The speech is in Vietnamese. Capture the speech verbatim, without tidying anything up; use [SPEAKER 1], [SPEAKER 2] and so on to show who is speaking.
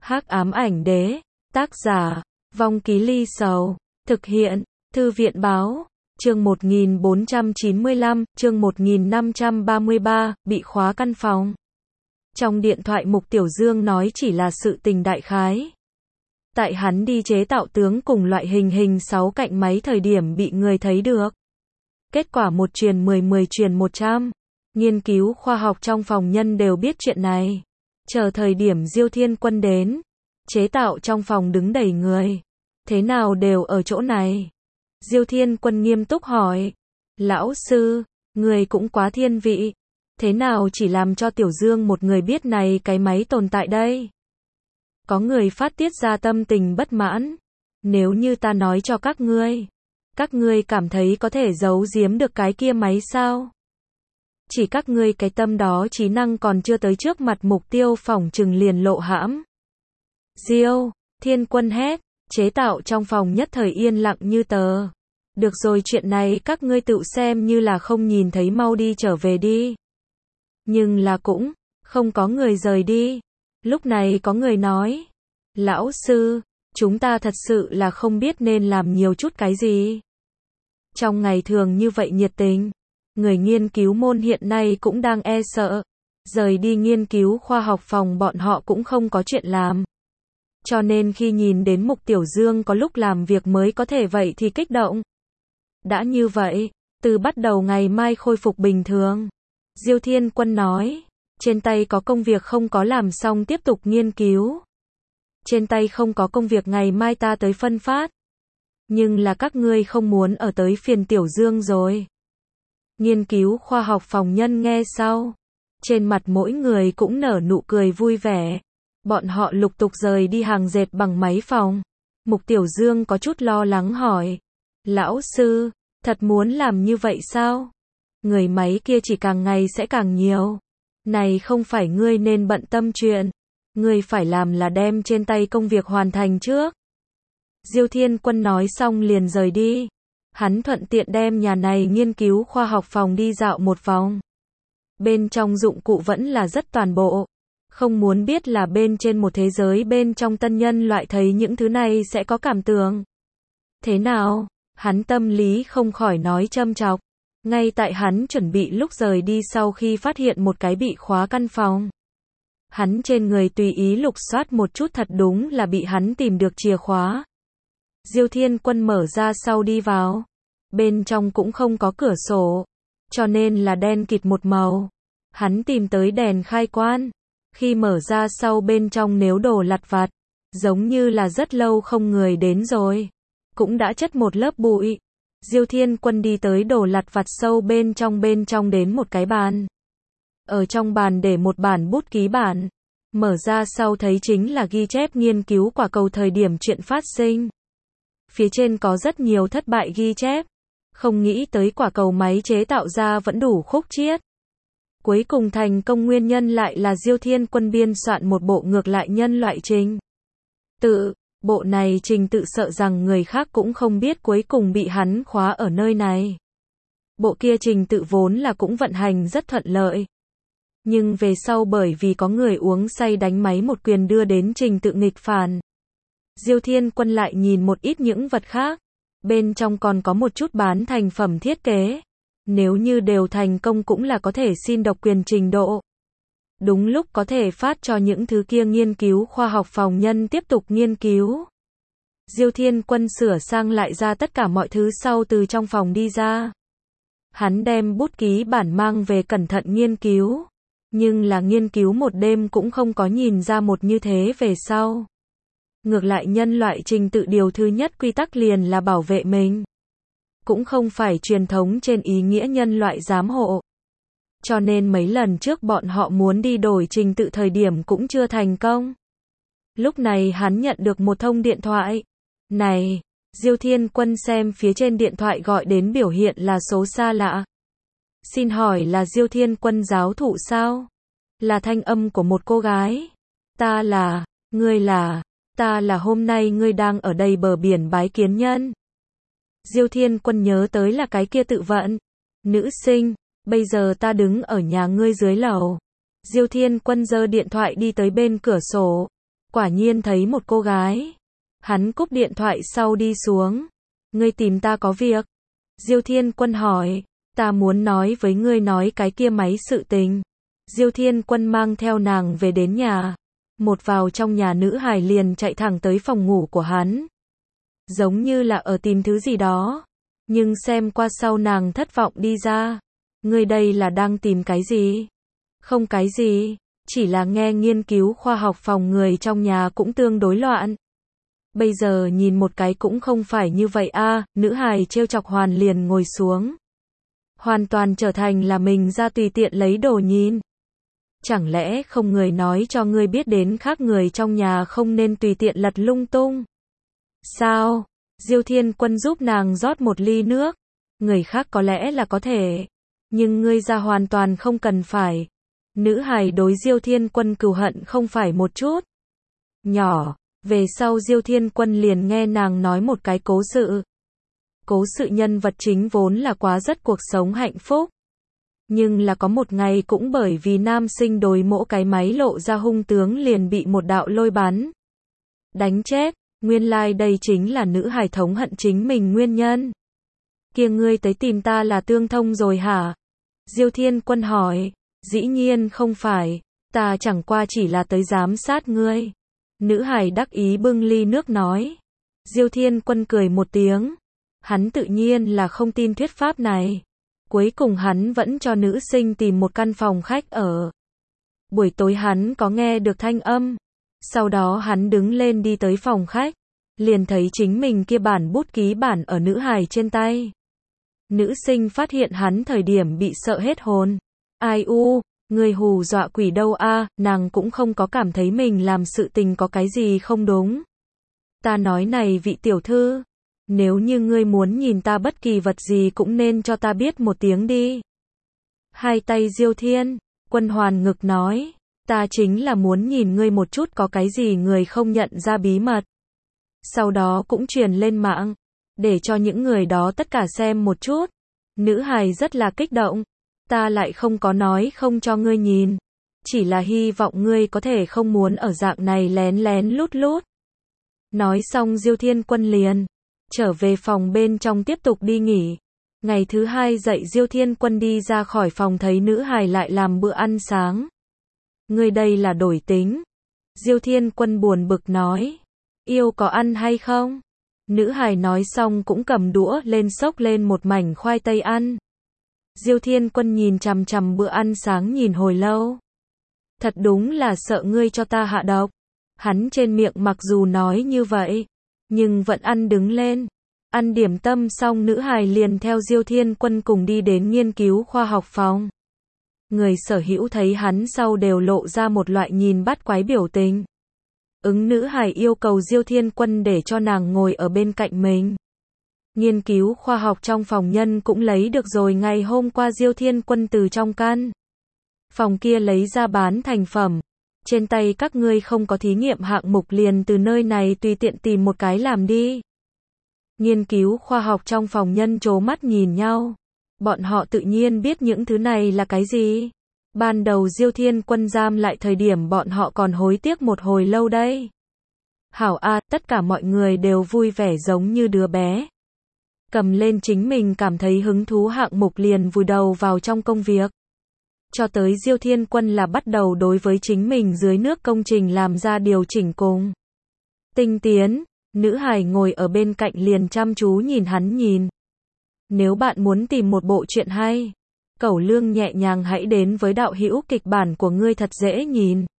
[SPEAKER 1] Hắc ám ảnh đế, tác giả, Vong Ký Ly Sầu, thực hiện, Thư viện báo, chương một nghìn bốn trăm chín mươi lăm, chương một nghìn năm trăm ba mươi ba, bị khóa căn phòng. Trong điện thoại Mục Tiểu Dương nói chỉ là sự tình đại khái. Tại hắn đi chế tạo tướng cùng loại hình hình sáu cạnh máy thời điểm bị người thấy được. Kết quả một truyền mười, mười truyền một trăm. Nghiên cứu khoa học trong phòng nhân đều biết chuyện này. Chờ thời điểm Diêu Thiên Quân đến, chế tạo trong phòng đứng đầy người. Thế nào đều ở chỗ này? Diêu Thiên Quân nghiêm túc hỏi. Lão sư, người cũng quá thiên vị. Thế nào chỉ làm cho Tiểu Dương một người biết này cái máy tồn tại đây? Có người phát tiết ra tâm tình bất mãn. Nếu như ta nói cho các ngươi, các ngươi cảm thấy có thể giấu giếm được cái kia máy sao? Chỉ các ngươi cái tâm đó trí năng còn chưa tới trước mặt mục tiêu phỏng chừng liền lộ hãm. Diêu Thiên Quân hét, chế tạo trong phòng nhất thời yên lặng như tờ. Được rồi, chuyện này các ngươi tự xem như là không nhìn thấy, mau đi trở về đi. Nhưng là cũng không có người rời đi. Lúc này có người nói, lão sư, chúng ta thật sự là không biết nên làm nhiều chút cái gì. Trong ngày thường như vậy nhiệt tình, người nghiên cứu môn hiện nay cũng đang e sợ. Rời đi nghiên cứu khoa học phòng bọn họ cũng không có chuyện làm. Cho nên khi nhìn đến Mục Tiểu Dương có lúc làm việc mới có thể vậy thì kích động. Đã như vậy, từ bắt đầu ngày mai khôi phục bình thường. Diêu Thiên Quân nói, trên tay có công việc không có làm xong tiếp tục nghiên cứu. Trên tay không có công việc ngày mai ta tới phân phát. Nhưng là các ngươi không muốn ở tới phiền Tiểu Dương rồi. Nghiên cứu khoa học phòng nhân nghe sau. Trên mặt mỗi người cũng nở nụ cười vui vẻ. Bọn họ lục tục rời đi hàng dệt bằng máy phòng. Mục Tiểu Dương có chút lo lắng hỏi. Lão sư, thật muốn làm như vậy sao? Người máy kia chỉ càng ngày sẽ càng nhiều. Này không phải ngươi nên bận tâm chuyện. Ngươi phải làm là đem trên tay công việc hoàn thành trước. Diêu Thiên Quân nói xong liền rời đi. Hắn thuận tiện đem nhà này nghiên cứu khoa học phòng đi dạo một vòng. Bên trong dụng cụ vẫn là rất toàn bộ. Không muốn biết là bên trên một thế giới bên trong tân nhân loại thấy những thứ này sẽ có cảm tưởng thế nào? Hắn tâm lý không khỏi nói châm chọc. Ngay tại hắn chuẩn bị lúc rời đi sau khi phát hiện một cái bị khóa căn phòng. Hắn trên người tùy ý lục soát một chút, thật đúng là bị hắn tìm được chìa khóa. Diêu Thiên Quân mở ra sau đi vào. Bên trong cũng không có cửa sổ, cho nên là đen kịt một màu. Hắn tìm tới đèn khai quan. Khi mở ra sau bên trong nếu đồ lặt vặt, giống như là rất lâu không người đến rồi. Cũng đã chất một lớp bụi. Diêu Thiên Quân đi tới đồ lặt vặt sâu bên trong bên trong đến một cái bàn. Ở trong bàn để một bản bút ký bản. Mở ra sau thấy chính là ghi chép nghiên cứu quả cầu thời điểm chuyện phát sinh. Phía trên có rất nhiều thất bại ghi chép. Không nghĩ tới quả cầu máy chế tạo ra vẫn đủ khúc chiết. Cuối cùng thành công nguyên nhân lại là Diêu Thiên Quân biên soạn một bộ ngược lại nhân loại trình tự. Bộ này trình tự sợ rằng người khác cũng không biết, cuối cùng bị hắn khóa ở nơi này. Bộ kia trình tự vốn là cũng vận hành rất thuận lợi. Nhưng về sau bởi vì có người uống say đánh máy một quyền đưa đến trình tự nghịch phản. Diêu Thiên Quân lại nhìn một ít những vật khác. Bên trong còn có một chút bán thành phẩm thiết kế. Nếu như đều thành công cũng là có thể xin độc quyền trình độ. Đúng lúc có thể phát cho những thứ kia nghiên cứu khoa học phòng nhân tiếp tục nghiên cứu. Diêu Thiên Quân sửa sang lại ra tất cả mọi thứ sau từ trong phòng đi ra. Hắn đem bút ký bản mang về cẩn thận nghiên cứu. Nhưng là nghiên cứu một đêm cũng không có nhìn ra một như thế về sau. Ngược lại nhân loại trình tự điều thứ nhất quy tắc liền là bảo vệ mình. Cũng không phải truyền thống trên ý nghĩa nhân loại giám hộ. Cho nên mấy lần trước bọn họ muốn đi đổi trình tự thời điểm cũng chưa thành công. Lúc này hắn nhận được một thông điện thoại. Này, Diêu Thiên Quân xem phía trên điện thoại gọi đến biểu hiện là số xa lạ. Xin hỏi là Diêu Thiên Quân giáo thụ sao? Là thanh âm của một cô gái. Ta là, ngươi là, ta là hôm nay ngươi đang ở đây bờ biển bái kiến nhân. Diêu Thiên Quân nhớ tới là cái kia tự vận. Nữ sinh, bây giờ ta đứng ở nhà ngươi dưới lầu. Diêu Thiên Quân giơ điện thoại đi tới bên cửa sổ. quả nhiên thấy một cô gái. Hắn cúp điện thoại sau đi xuống. Ngươi tìm ta có việc? Diêu Thiên Quân hỏi. Ta muốn nói với ngươi nói cái kia máy sự tình. Diêu Thiên Quân mang theo nàng về đến nhà. Một vào trong nhà, nữ hài liền chạy thẳng tới phòng ngủ của hắn. Giống như là ở tìm thứ gì đó. Nhưng xem qua sau nàng thất vọng đi ra. Ngươi đây là đang tìm cái gì? Không cái gì, chỉ là nghe nghiên cứu khoa học phòng người trong nhà cũng tương đối loạn. Bây giờ nhìn một cái cũng không phải như vậy a. Nữ hài trêu chọc Hoàn liền ngồi xuống. Hoàn toàn trở thành là mình ra tùy tiện lấy đồ nhìn. Chẳng lẽ không người nói cho ngươi biết đến khác người trong nhà không nên tùy tiện lật lung tung? Sao? Diêu Thiên Quân giúp nàng rót một ly nước. Người khác có lẽ là có thể, nhưng ngươi ra hoàn toàn không cần phải. Nữ hài đối Diêu Thiên Quân cừu hận không phải một chút nhỏ. Về sau Diêu Thiên Quân liền nghe nàng nói một cái cố sự. Cố sự nhân vật chính vốn là quá rất cuộc sống hạnh phúc. Nhưng là có một ngày cũng bởi vì nam sinh đối mỗ cái máy lộ ra hung tướng liền bị một đạo lôi bắn đánh chết. Nguyên lai like đây chính là nữ hài thống hận chính mình nguyên nhân. Kia ngươi tới tìm ta là tương thông rồi hả? Diêu Thiên Quân hỏi. Dĩ nhiên không phải, ta chẳng qua chỉ là tới giám sát ngươi. Nữ hài đắc ý bưng ly nước nói. Diêu Thiên Quân cười một tiếng. Hắn tự nhiên là không tin thuyết pháp này. Cuối cùng hắn vẫn cho nữ sinh tìm một căn phòng khách ở. Buổi tối hắn có nghe được thanh âm. Sau đó hắn đứng lên đi tới phòng khách. Liền thấy chính mình kia bản bút ký bản ở nữ hài trên tay. Nữ sinh phát hiện hắn thời điểm bị sợ hết hồn. Ai u, người hù dọa quỷ đâu a, nàng cũng không có cảm thấy mình làm sự tình có cái gì không đúng. Ta nói này vị tiểu thư, nếu như ngươi muốn nhìn ta bất kỳ vật gì cũng nên cho ta biết một tiếng đi. Hai tay Diêu Thiên Quân hoàn ngực nói, ta chính là muốn nhìn ngươi một chút có cái gì người không nhận ra bí mật. Sau đó cũng truyền lên mạng, để cho những người đó tất cả xem một chút. Nữ hài rất là kích động. Ta lại không có nói không cho ngươi nhìn. Chỉ là hy vọng ngươi có thể không muốn ở dạng này lén lén lút lút. Nói xong Diêu Thiên Quân liền trở về phòng bên trong tiếp tục đi nghỉ. Ngày thứ hai dậy Diêu Thiên Quân đi ra khỏi phòng thấy nữ hài lại làm bữa ăn sáng. Ngươi đây là đổi tính. Diêu Thiên Quân buồn bực nói. Yêu có ăn hay không? Nữ hài nói xong cũng cầm đũa lên xốc lên một mảnh khoai tây ăn. Diêu Thiên Quân nhìn chằm chằm bữa ăn sáng nhìn hồi lâu. Thật đúng là sợ ngươi cho ta hạ độc. Hắn trên miệng mặc dù nói như vậy, nhưng vẫn ăn đứng lên. Ăn điểm tâm xong nữ hài liền theo Diêu Thiên Quân cùng đi đến nghiên cứu khoa học phòng. Người sở hữu thấy hắn sau đều lộ ra một loại nhìn bắt quái biểu tình. Ứng nữ hài yêu cầu Diêu Thiên Quân để cho nàng ngồi ở bên cạnh mình. Nghiên cứu khoa học trong phòng nhân cũng lấy được rồi ngày hôm qua Diêu Thiên Quân từ trong căn phòng kia lấy ra bán thành phẩm. Trên tay các ngươi không có thí nghiệm hạng mục liền từ nơi này tùy tiện tìm một cái làm đi. Nghiên cứu khoa học trong phòng nhân trố mắt nhìn nhau. Bọn họ tự nhiên biết những thứ này là cái gì. Ban đầu Diêu Thiên Quân giam lại thời điểm bọn họ còn hối tiếc một hồi lâu đây. Hảo a, tất cả mọi người đều vui vẻ giống như đứa bé. Cầm lên chính mình cảm thấy hứng thú hạng mục liền vùi đầu vào trong công việc. Cho tới Diêu Thiên Quân là bắt đầu đối với chính mình dưới nước công trình làm ra điều chỉnh cùng tinh tiến. Nữ hài ngồi ở bên cạnh liền chăm chú nhìn hắn nhìn. Nếu bạn muốn tìm một bộ truyện hay, cẩu lương nhẹ nhàng hãy đến với đạo hữu kịch bản của ngươi thật dễ nhìn.